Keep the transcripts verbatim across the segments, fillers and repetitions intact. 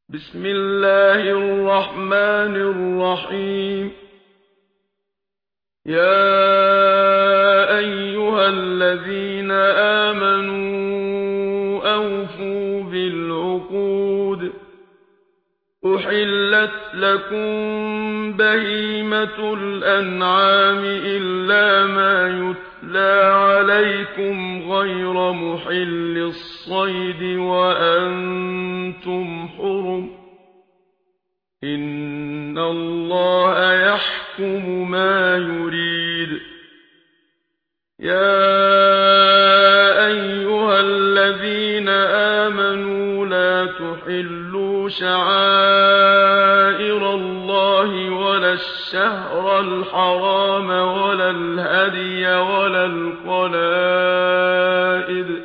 بسم الله الرحمن الرحيم. يا أيها الذين آمنوا أوفوا بالعقود. أحلت لكم بهيمة الأنعام إلا ما يتلى عليكم غير محل الصيد وأنتم حرم. إن الله يحكم ما يريد. يا أيها الذين آمنوا لا تحلوا شعائر الله ولا الشهر الحرام ولا الهدي ولا القلائد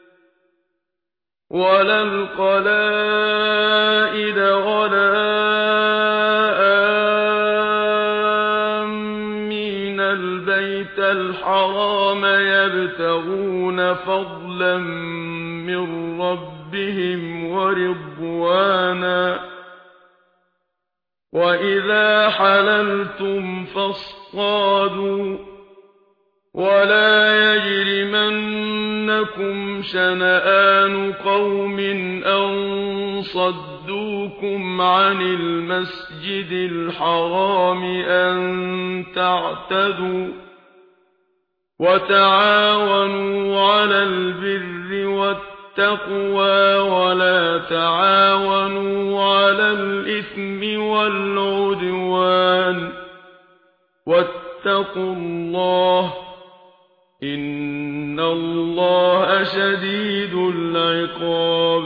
ولا القلائد ولا آمين البيت الحرام يبتغون فضلا من ربهم ورضوانا. وإذا حللتم فاصطادوا ولا يجرمنكم شنآن قوم أن صدوكم عن المسجد الحرام أن تعتدوا. وتعاونوا على البر والتقوى ولا تعاونوا على الإثم والعدوان. واتقوا الله إن الله شديد العقاب.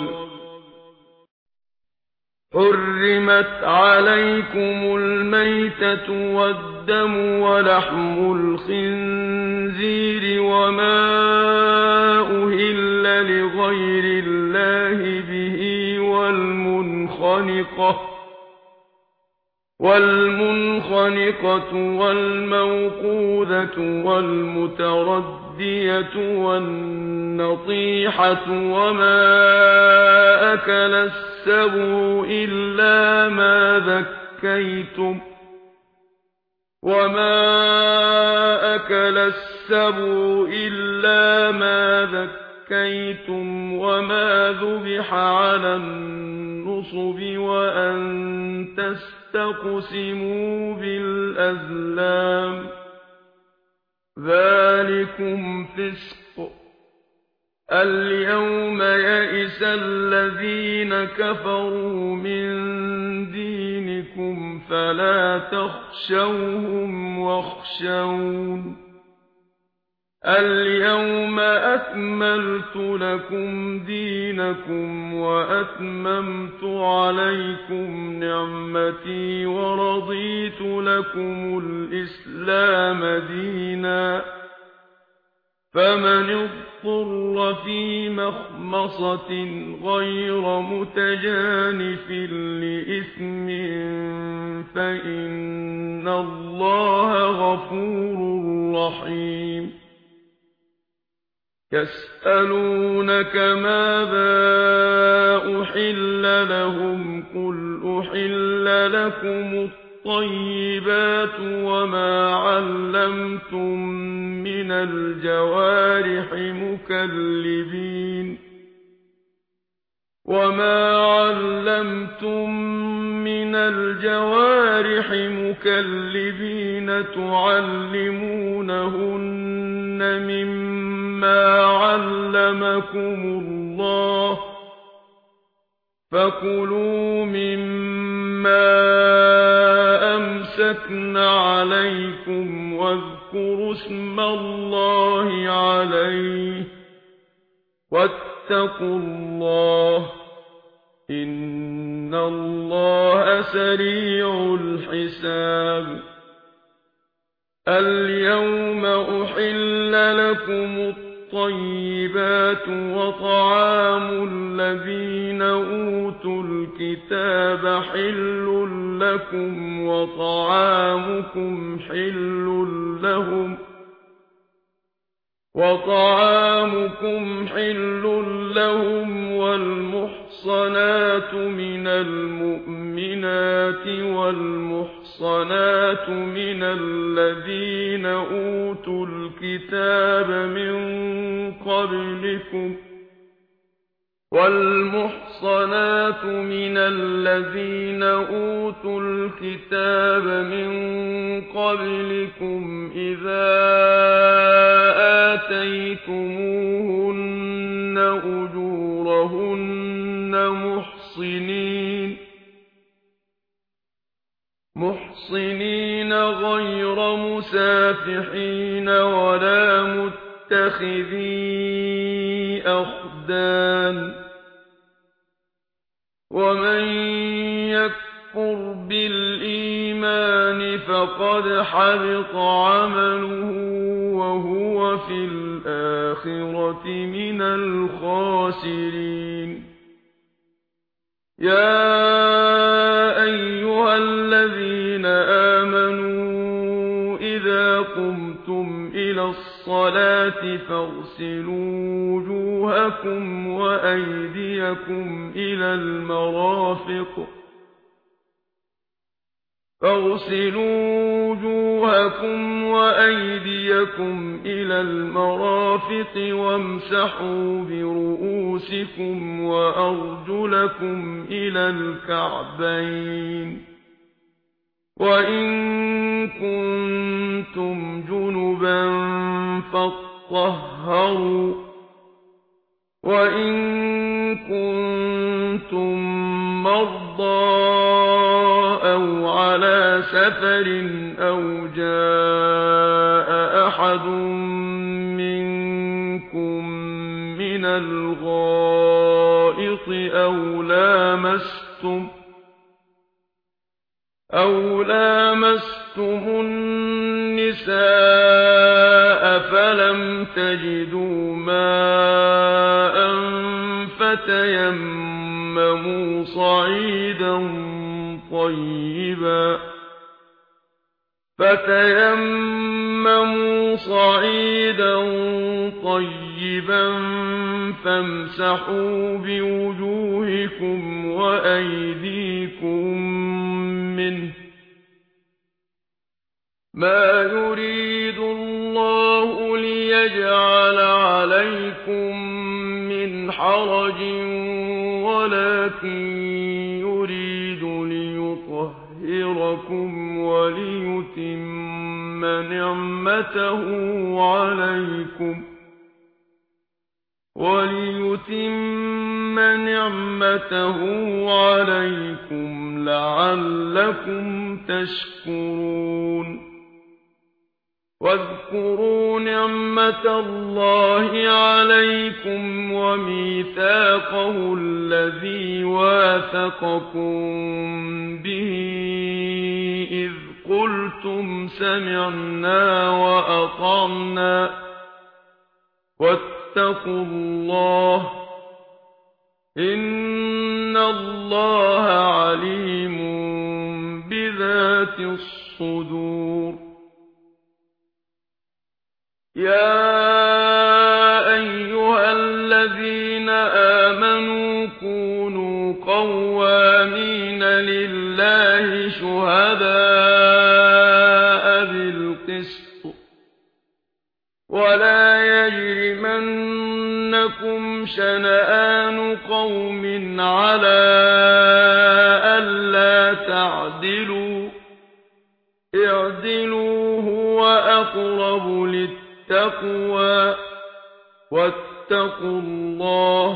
حرمت عليكم الميتة والدم ولحم الخنزير وما أهل لغير الله به والمنخنقة والمنخنقة والموقوذة والمتردية والنطيحة وما أكل السبع إلا ما ذكيتم وما أكل السبع إلا ما ذكيتم وما ذبح على النصب وأن تستقسموا بالأزلام. ذلكم فسق. اليوم يئس الذين كفروا من دينكم فلا تخشوهم واخشون. اليوم أكملت لكم دينكم وأتممت عليكم نعمتي ورضيت لكم الإسلام دينا. فمن اضطر في مخمصة غير متجانف لإثم فإن الله غفور رحيم. يسألونك ماذا أحل لهم قل أحل لكم الطيبات وما علمتم من الجوارح مكلبين وما علمتم من الجوارح مكلبين تعلمونهن مما علمكم الله فكلوا مما أمسكن عليكم واذكروا اسم الله عليه واتقوا الله إن الله سريع الحساب. اليوم أحل لكم الطيبات وطعام الذين أوتوا الكتاب حل لكم وطعامكم حل لهم وطعامكم حل لهم والمحصنات والمحصنات من المؤمنات والمحصنات من الذين أوتوا الكتاب من قبلكم والمحصنات من الذين أوتوا الكتاب من قبلكم إذا آتيتموهن أجورهن محصنين محصنين غير مسافحين ولا متخذي أخدان ومن يكفر بالإيمان فقد حبط عمله وهو في الآخرة من الخاسرين يا أيها الذين آمنوا إذا قمتم إلى الصلاة فاغسلوا وجوهكم وأيديكم إلى المرافق فاغسلوا وجوهكم وأيديكم إلى المرافق وامسحوا برؤوسكم وأرجلكم إلى الكعبين وإن كنتم جنبا فاطهروا وإن كنتم مرضى أو على سفر أو جاء أحد منكم من الغائط أو لامستم أو لامستم النساء فلم تجدوا ماء فتيمموا صعيدا طيبا فتيمموا صعيدا طيبا فامسحوا بوجوهكم وأيديكم منه ما يريد الله ليجعل عليكم من حرج ولكن يريد ليطهركم وليتم نعمته عليكم وليتم نعمته عليكم لعلكم تشكرون واذكروا نعمة الله عليكم وميثاقه الذي واثقكم به إذ قلتم سمعنا وأطعنا واتقوا الله إن الله عليم بذات الصدور يا أيها الذين آمنوا كونوا قوامين لله شهداء بالقسط ولا يجرمنكم شنآن قوم على ألا تعدلوا اعدلوا هو أقرب للتقوى التقوى واتقوا الله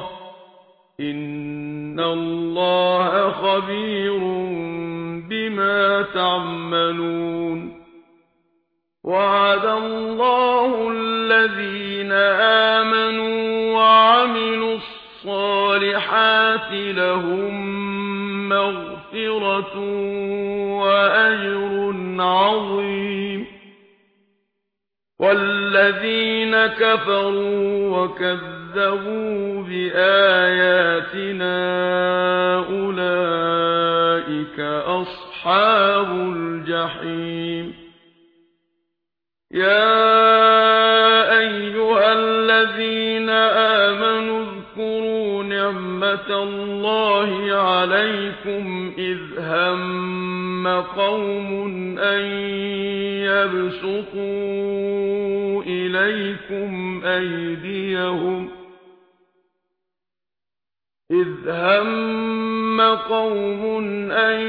إن الله خبير بما تعملون وعد الله الذين آمنوا وعملوا الصالحات لهم مغفرة وأجر عظيم والذين كفروا وكذبوا بآياتنا أولئك أصحاب الجحيم يا أيها الذين آمنوا اذكروا نعمة اللَّهِ عَلَيْكُمْ إِذْ هَمَّ قَوْمٌ أَن يَبْسُطُوا إِلَيْكُمْ أَيْدِيَهُمْ إِذْ هَمَّ قَوْمٌ أَن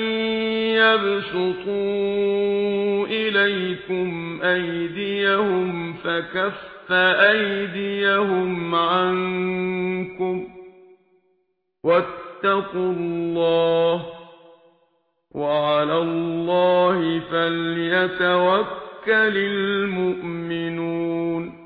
يَبْسُطُوا إِلَيْكُمْ أَيْدِيَهُمْ فَكَفَّ أَيْدِيَهُمْ عَنكُمْ وَاتَّقُوا اللَّهَ وَعَلَى اللَّهِ فَلْيَتَوَكَّلِ الْمُؤْمِنُونَ